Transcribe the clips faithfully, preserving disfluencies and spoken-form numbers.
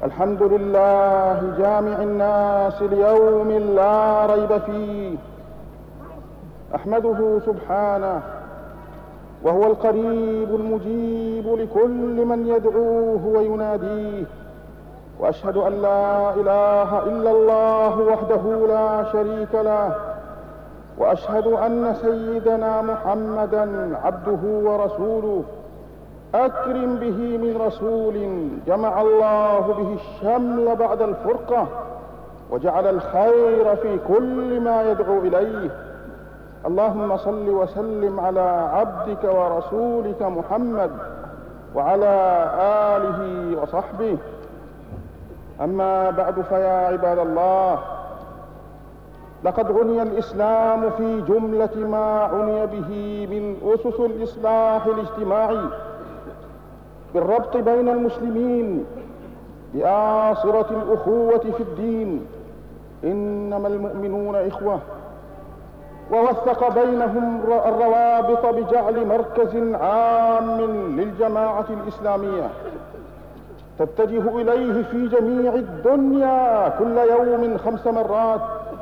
الحمد لله جامع الناس ليوم لا ريب فيه، أحمده سبحانه وهو القريب المجيب لكل من يدعوه ويناديه، وأشهد أن لا إله إلا الله وحده لا شريك له، وأشهد أن سيدنا محمدا عبده ورسوله، أكرم به من رسول جمع الله به الشمل بعد الفرقة، وجعل الخير في كل ما يدعو إليه. اللهم صل وسلم على عبدك ورسولك محمد وعلى آله وصحبه. أما بعد، فيا عباد الله، لقد عني الإسلام في جملة ما عني به من أسس الإصلاح الاجتماعي بالربط بين المسلمين بآصرة الأخوة في الدين، إنما المؤمنون إخوة، ووثق بينهم الروابط بجعل مركز عام للجماعة الإسلامية تتجه إليه في جميع الدنيا كل يوم خمس مرات،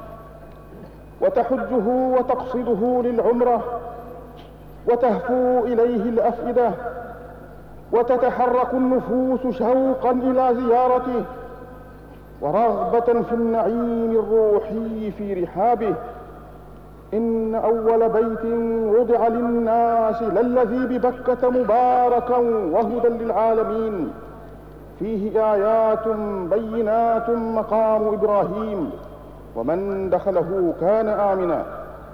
وتحجه وتقصده للعمرة، وتهفو إليه الأفئدة، وتتحرك النفوس شوقا إلى زيارته ورغبة في النعيم الروحي في رحابه. إن أول بيت وضع للناس للذي ببكة مباركا وهدى للعالمين، فيه آيات بينات مقام إبراهيم، ومن دخله كان آمنا.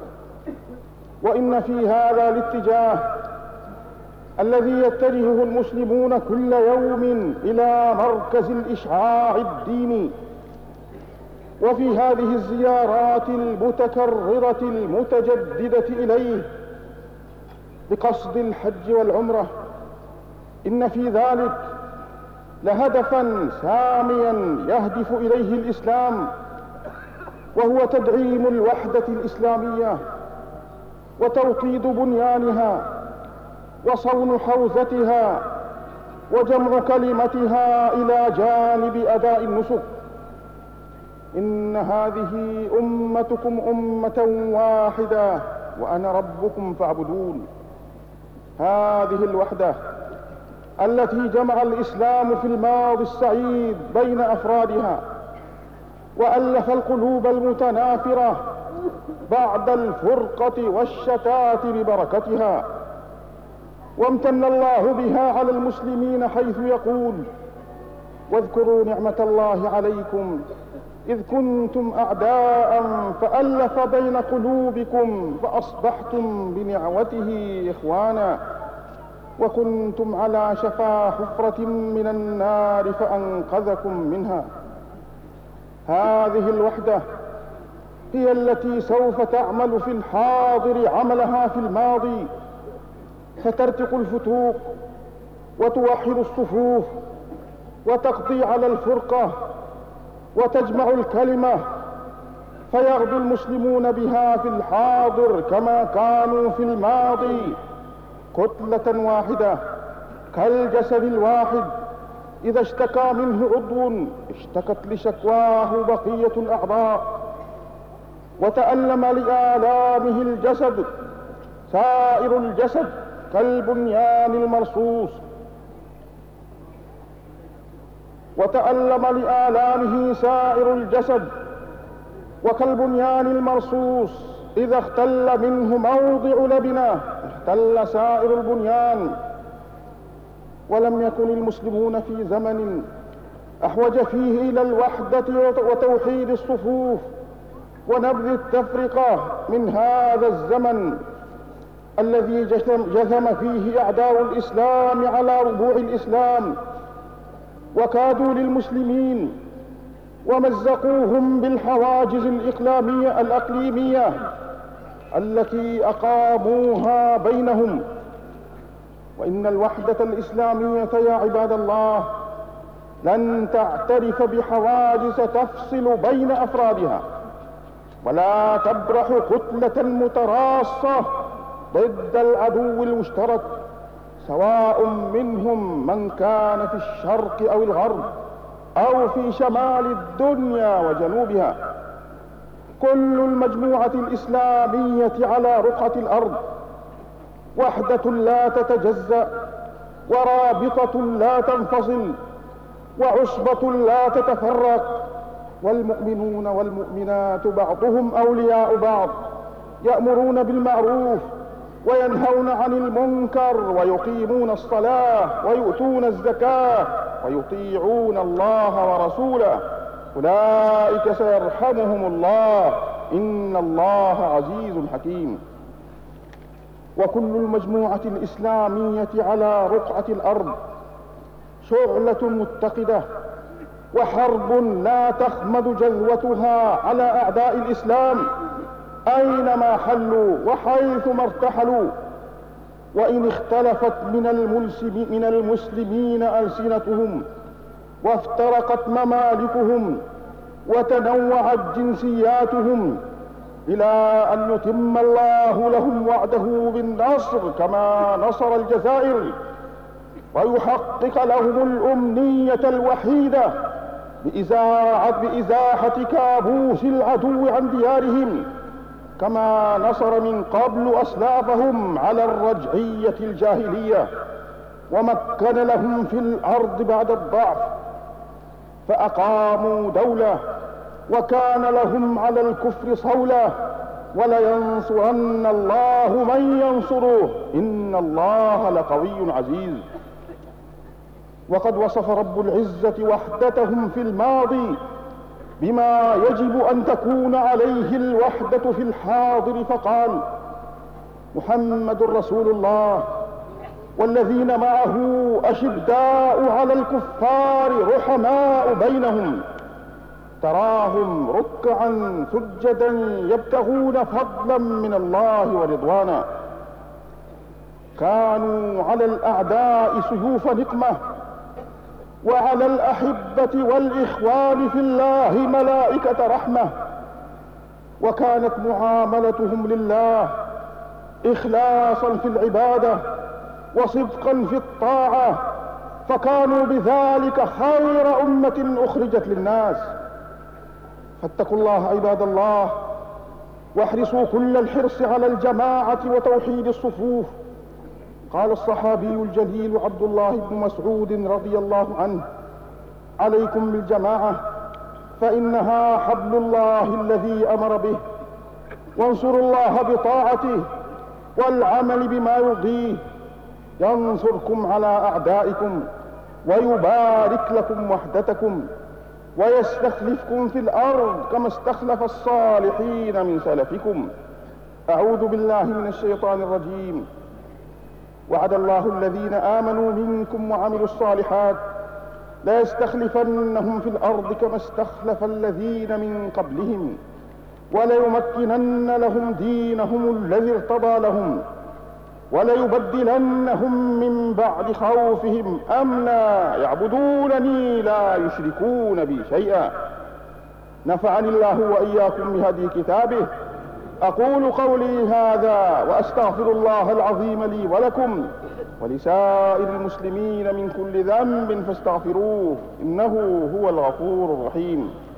وإن في هذا الاتجاه الذي يتجهه المسلمون كل يوم إلى مركز الإشعاع الديني، وفي هذه الزيارات المتكررة المتجددة إليه بقصد الحج والعمرة، إن في ذلك لهدفا ساميا يهدف إليه الإسلام، وهو تدعيم الوحدة الإسلامية وتوطيد بنيانها وصون حوزتها وجمع كلمتها إلى جانب أداء النسك. إن هذه أمتكم أمة واحدة وأنا ربكم فاعبدون. هذه الوحدة التي جمع الإسلام في الماضي السعيد بين أفرادها، وألف القلوب المتنافرة بعد الفرقة والشتات ببركتها، وامتن الله بها على المسلمين حيث يقول: واذكروا نعمة الله عليكم إذ كنتم أعداء فألف بين قلوبكم فأصبحتم بنعمته إخوانا وكنتم على شفا حفرة من النار فأنقذكم منها. هذه الوحدة هي التي سوف تعمل في الحاضر عملها في الماضي، فترتق الفتوق وتوحد الصفوف وتقضي على الفرقة وتجمع الكلمة، فيغدو المسلمون بها في الحاضر كما كانوا في الماضي كتلة واحدة كالجسد الواحد، إذا اشتكى منه عضو اشتكت لشكواه بقية الأعضاء، وتألم لآلامه الجسد سائر الجسد كالبنيان المرصوص، وتألم لآلامه سائر الجسد وكالبنيان المرصوص إذا اختل منه موضع لبنة اختل سائر البنيان. ولم يكن المسلمون في زمن أحوج فيه إلى الوحدة وتوحيد الصفوف ونبذ التفرقة من هذا الزمن الذي جثم فيه أعداء الإسلام على ربوع الإسلام، وكادوا للمسلمين ومزقوهم بالحواجز الإقليمية الأقليمية التي أقاموها بينهم. وإن الوحدة الإسلامية يا عباد الله لن تعترف بحواجز تفصل بين أفرادها، ولا تبرح كتلة متراصة ضد العدو المشترك، سواء منهم من كان في الشرق أو الغرب أو في شمال الدنيا وجنوبها. كل المجموعة الإسلامية على رقعة الأرض وحدة لا تتجزأ، ورابطة لا تنفصل، وعصبة لا تتفرق، والمؤمنون والمؤمنات بعضهم أولياء بعض، يأمرون بالمعروف وينهون عن المنكر، ويقيمون الصلاة ويؤتون الزكاة ويطيعون الله ورسوله، أولئك سيرحمهم الله، إن الله عزيز حكيم. وكل المجموعة الإسلامية على رقعة الأرض شعلة متقدة، وحرب لا تخمد جذوتها على أعداء الإسلام أينما حلوا وحيثما ارتحلوا. وإن اختلفت من المسلمين ألسنتهم، وافترقت ممالكهم، وتنوعت جنسياتهم، إلى أن يتم الله لهم وعده بالنصر كما نصر الجزائر، ويحقق لهم الأمنية الوحيدة بإزاحة, بإزاحة كابوس العدو عن ديارهم، كما نصر من قبل أسلافهم على الرجعية الجاهلية، ومكن لهم في الأرض بعد الضعف، فأقاموا دولة، وكان لهم على الكفر صولة، ولينصرن الله من ينصره، إن الله لقوي عزيز. وقد وصف رب العزة وحدتهم في الماضي بما يجب أن تكون عليه الوحدة في الحاضر، فقال: محمد رسول الله والذين معه أشداء على الكفار رحماء بينهم، تراهم ركعا سجدا يبتغون فضلا من الله ورضوانا، كانوا على الأعداء سيوف نقمة، وعلى الأحبة والإخوان في الله ملائكة رحمة، وكانت معاملتهم لله إخلاصا في العبادة وصدقا في الطاعة، فكانوا بذلك خير أمة أخرجت للناس. فاتقوا الله عباد الله، واحرصوا كل الحرص على الجماعة وتوحيد الصفوف. قال الصحابي الجليل عبد الله بن مسعود رضي الله عنه: عليكم بالجماعة فإنها حبل الله الذي أمر به، وانصروا الله بطاعته والعمل بما يرضيه، ينصركم على أعدائكم ويبارك لكم وحدتكم ويستخلفكم في الأرض كما استخلف الصالحين من سلفكم. أعوذ بالله من الشيطان الرجيم. وعد الله الذين آمنوا منكم وعملوا الصالحات ليستخلفنهم في الأرض كما استخلف الذين من قبلهم، وليمكنن لهم دينهم الذي ارتضى لهم، وليبدلنهم من بعد خوفهم أمنا يعبدونني لا يشركون بي شيئا. نفعني الله وإياكم بهدي كتابه. أقول قولي هذا وأستغفر الله العظيم لي ولكم ولسائر المسلمين من كل ذنب فاستغفروه، إنه هو الغفور الرحيم.